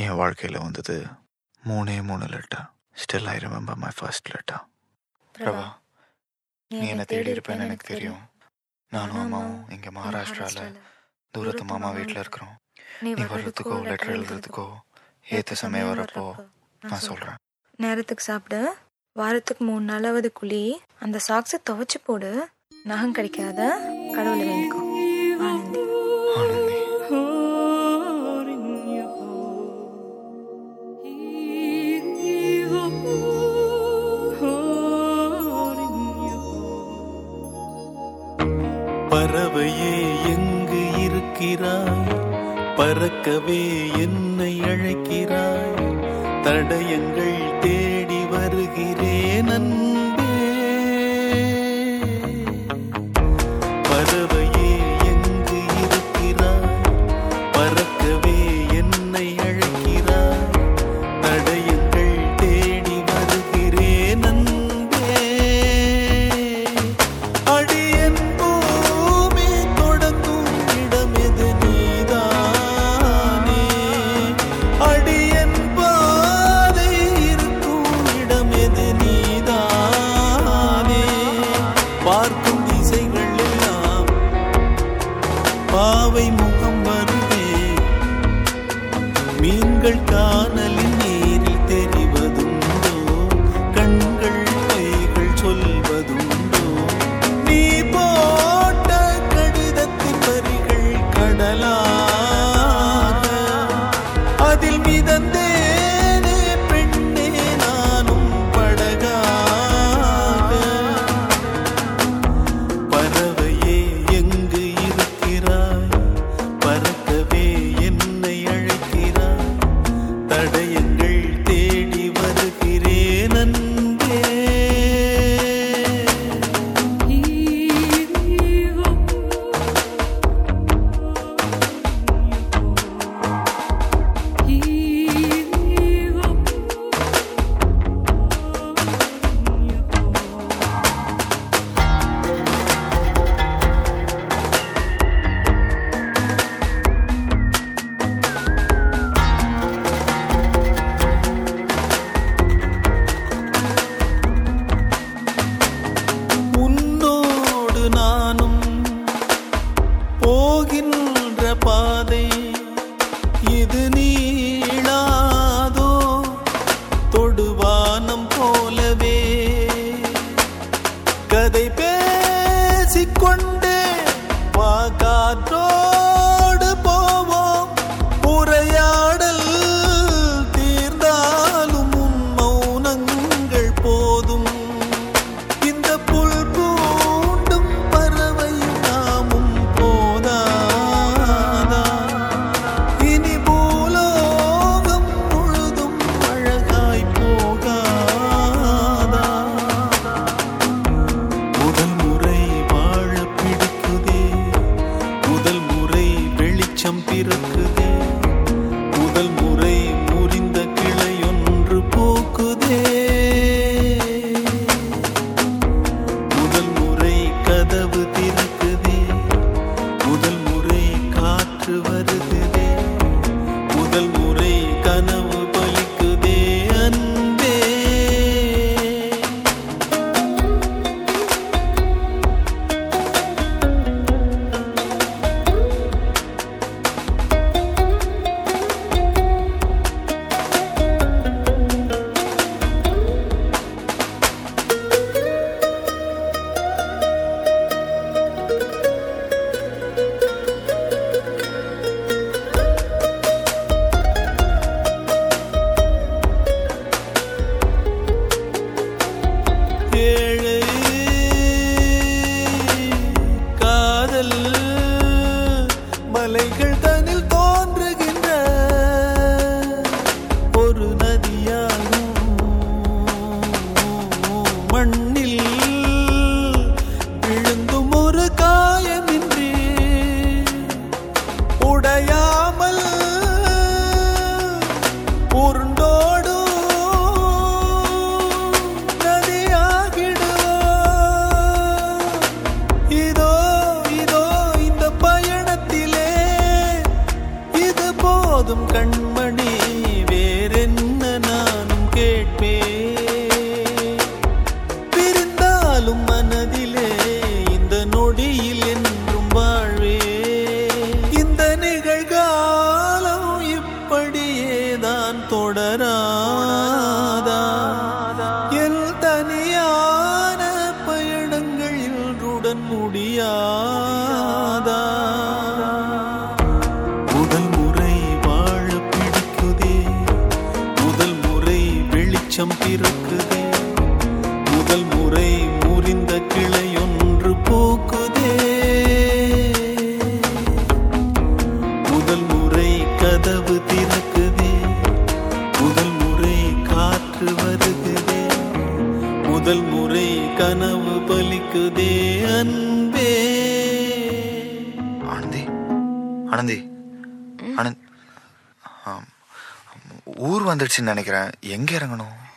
என் வாழ்க்கையில் வந்தது 3 letter. Still I remember my first letter. Prabha, நீ என்னை தேடி இருப்பேன்னு எனக்கு தெரியும். நானும் அம்மாவும் இங்கே மகாராஷ்டிராவில் தூரத்து மாமா வீட்டில் இருக்கிறோம். நீ வர்றதுக்கோ லெட்டர் எழுதுறதுக்கோ ஏற்ற சமயம் வரப்போ நான் சொல்கிறேன். நேரத்துக்கு சாப்பிடு, வாரத்துக்கு 3 நாளாவது குழி, அந்த சாக்ஸை துவைச்சு போடு, நகம் கிடைக்காத கடவுளை வேண்டிக்கோ. ஆனந்தி. ஆனந்தி. பறவையே எங்கு இருக்கிறாய்? பறக்கவே என்னை அழைக்கிறாய். தடயங்கள் தேடி வருகிறேன் அன்பே. பறவையே எங்கு இருக்கிறாய்? பறக்கவே என்னை அழைக்கிறாய். தடயங்கள் தேடி வருகிறேன் அன்பே. அடியன் பூமி தொடங்கும் இடம் எது நீதானே. அடியன் பாதை இருக்கும் இடம் எது நீதானே. பார்க்கும் திசைகள் எல்லாம் பாவை முகம் வருதே. மீன்கள் காணலின் நீரில் தெரிவதுண்டோ? கண்கள் பொய்கள் சொல்வதுண்டோ? நீ போட்ட கடிதத்தின் வரிகள் கடலாக, அதில் மிதந்தேனே பெண்ணே நானும் படகாக. பறவையே எங்கு இருக்கிறாய்? பறக்கவே என்னை அழைக்கிறாய். தடயங்கள் தேடி வருகிறேன் அன்பே. உன்னோடு நானும் போகின்ற பாதை இது நீளாதோ? தொடுவானம் போலவே கதை பேசிக்கொண்டே வா, காற்றோடு போவோம். உரையாடல் தீர்ந்தாலும் உன் மௌனங்கள் போதும். இந்த புல் பூண்டும் பறவையும் நாமும் போதாதா? இனி பூலோகம் முழுதும் அழகாய் போகாதா? முதல் முறை வாழ பிடிக்குதே. முதல் முறை வெளிச்சம் பிறக்குதே. முதல் முறை முறிந்த கிளையொன்று பூக்குதே. முதல் முறை கதவு திறக்குதே. முதல் முறை காற்று வருகுதே. முதல் முறை கனவு பலிக்குதே அன்பே. நான் தொடராதா? என் தனியான பயணங்கள் இன்றுடன் முடியாதா? முதல் முறை வாழ பிடிக்குதே, முதல் முறை வெளிச்சம் பிறக்குதே, முதல் முறை முறிந்த கிளையொன்று பூக்குதே, முதல் முறை கதவு திறக்குதே, முதல் முறை காற்று வருகுதே, முதல் முறை கனவு பலிக்குதே அன்பே. ஆனந்தி, ஆனந்தி, ஆனந்த், ஊர் வந்துடுச்சுன்னு நினைக்கிறேன். எங்க இறங்கணும்?